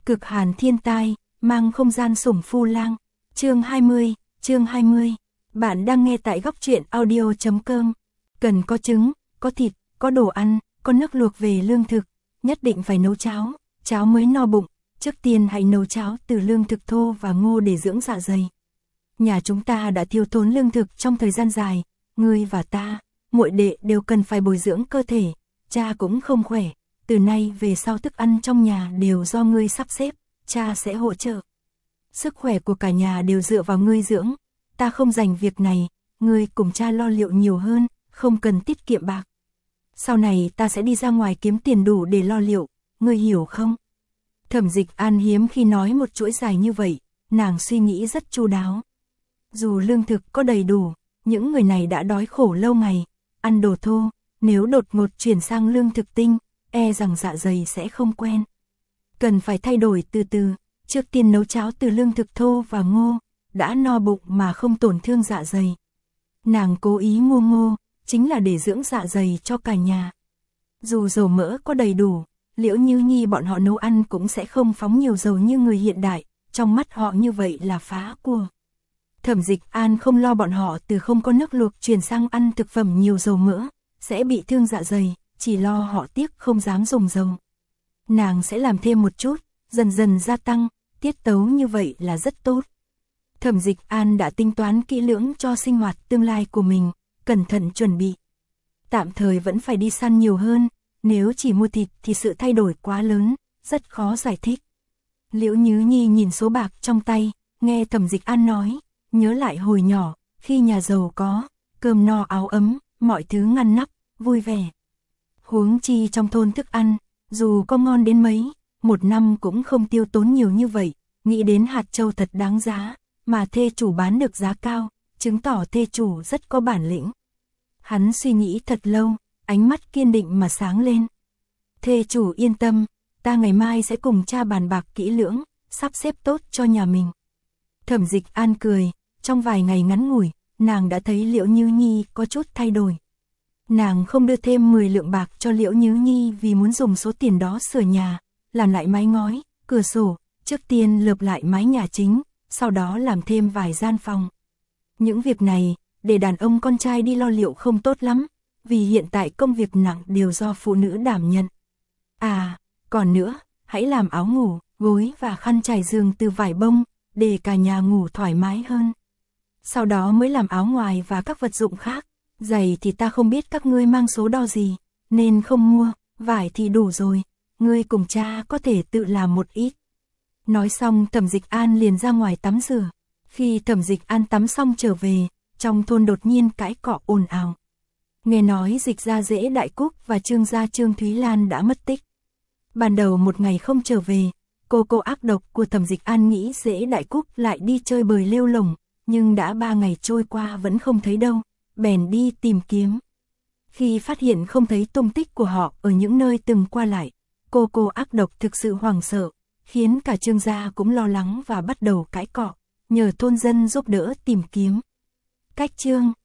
Cực hàn thiên tai, mang không gian sủng phu lang. Chương 20. Bạn đang nghe tại góc truyện audio.com. Cần có trứng, có thịt, có đồ ăn, có nước luộc về lương thực, nhất định phải nấu cháo, cháo mới no bụng. Trước tiên hãy nấu cháo từ lương thực thô và ngô để dưỡng dạ dày. Nhà chúng ta đã thiếu thốn lương thực trong thời gian dài, ngươi và ta, muội đệ đều cần phải bồi dưỡng cơ thể, cha cũng không khỏe, từ nay về sau thức ăn trong nhà đều do ngươi sắp xếp, cha sẽ hỗ trợ. Sức khỏe của cả nhà đều dựa vào ngươi dưỡng, ta không dành việc này, ngươi cùng cha lo liệu nhiều hơn, không cần tiết kiệm bạc. Sau này ta sẽ đi ra ngoài kiếm tiền đủ để lo liệu, ngươi hiểu không? Thẩm Dịch An hiếm khi nói một chuỗi dài như vậy, nàng suy nghĩ rất chu đáo. Dù lương thực có đầy đủ, những người này đã đói khổ lâu ngày, ăn đồ thô, nếu đột ngột chuyển sang lương thực tinh, e rằng dạ dày sẽ không quen. Cần phải thay đổi từ từ, trước tiên nấu cháo từ lương thực thô và ngô, đã no bụng mà không tổn thương dạ dày. Nàng cố ý mua ngô, chính là để dưỡng dạ dày cho cả nhà. Dù dầu mỡ có đầy đủ, Liễu Như Nhi bọn họ nấu ăn cũng sẽ không phóng nhiều dầu như người hiện đại, trong mắt họ như vậy là phá của. Thẩm Dịch An không lo bọn họ từ không có nước luộc chuyển sang ăn thực phẩm nhiều dầu mỡ, sẽ bị thương dạ dày, chỉ lo họ tiếc không dám dùng dầu. Nàng sẽ làm thêm một chút, dần dần gia tăng, tiết tấu như vậy là rất tốt. Thẩm Dịch An đã tính toán kỹ lưỡng cho sinh hoạt tương lai của mình, cẩn thận chuẩn bị. Tạm thời vẫn phải đi săn nhiều hơn, nếu chỉ mua thịt thì sự thay đổi quá lớn, rất khó giải thích. Liễu Như Nhi nhìn số bạc trong tay, nghe Thẩm Dịch An nói, nhớ lại hồi nhỏ, khi nhà giàu có, cơm no áo ấm, mọi thứ ngăn nắp, vui vẻ. Huống chi trong thôn thức ăn, dù có ngon đến mấy, một năm cũng không tiêu tốn nhiều như vậy, nghĩ đến hạt châu thật đáng giá, mà thê chủ bán được giá cao, chứng tỏ thê chủ rất có bản lĩnh. Hắn suy nghĩ thật lâu, ánh mắt kiên định mà sáng lên. Thê chủ yên tâm, ta ngày mai sẽ cùng cha bàn bạc kỹ lưỡng, sắp xếp tốt cho nhà mình. Thẩm Dịch An cười, trong vài ngày ngắn ngủi, nàng đã thấy Liễu Như Nhi có chút thay đổi. Nàng không đưa thêm 10 lượng bạc cho Liễu Như Nhi vì muốn dùng số tiền đó sửa nhà, làm lại mái ngói, cửa sổ, trước tiên lợp lại mái nhà chính, sau đó làm thêm vài gian phòng. Những việc này, để đàn ông con trai đi lo liệu không tốt lắm, vì hiện tại công việc nặng đều do phụ nữ đảm nhận. À, còn nữa, hãy làm áo ngủ, gối và khăn trải giường từ vải bông, để cả nhà ngủ thoải mái hơn. Sau đó mới làm áo ngoài và các vật dụng khác. Giày thì ta không biết các ngươi mang số đo gì, nên không mua, vải thì đủ rồi, ngươi cùng cha có thể tự làm một ít. Nói xong Thẩm Dịch An liền ra ngoài tắm rửa. Khi Thẩm Dịch An tắm xong trở về, trong thôn đột nhiên cãi cọ ồn ào. Nghe nói Dịch gia Dễ Đại Cúc và Trương gia Trương Thúy Lan đã mất tích. Ban đầu một ngày không trở về, cô ác độc của Thẩm Dịch An nghĩ Dễ Đại Cúc lại đi chơi bời lêu lổng, nhưng đã 3 ngày trôi qua vẫn không thấy đâu, bèn đi tìm kiếm. Khi phát hiện không thấy tung tích của họ ở những nơi từng qua lại, cô ác độc thực sự hoảng sợ, khiến cả Trương gia cũng lo lắng và bắt đầu cãi cọ, nhờ thôn dân giúp đỡ tìm kiếm. Cách chương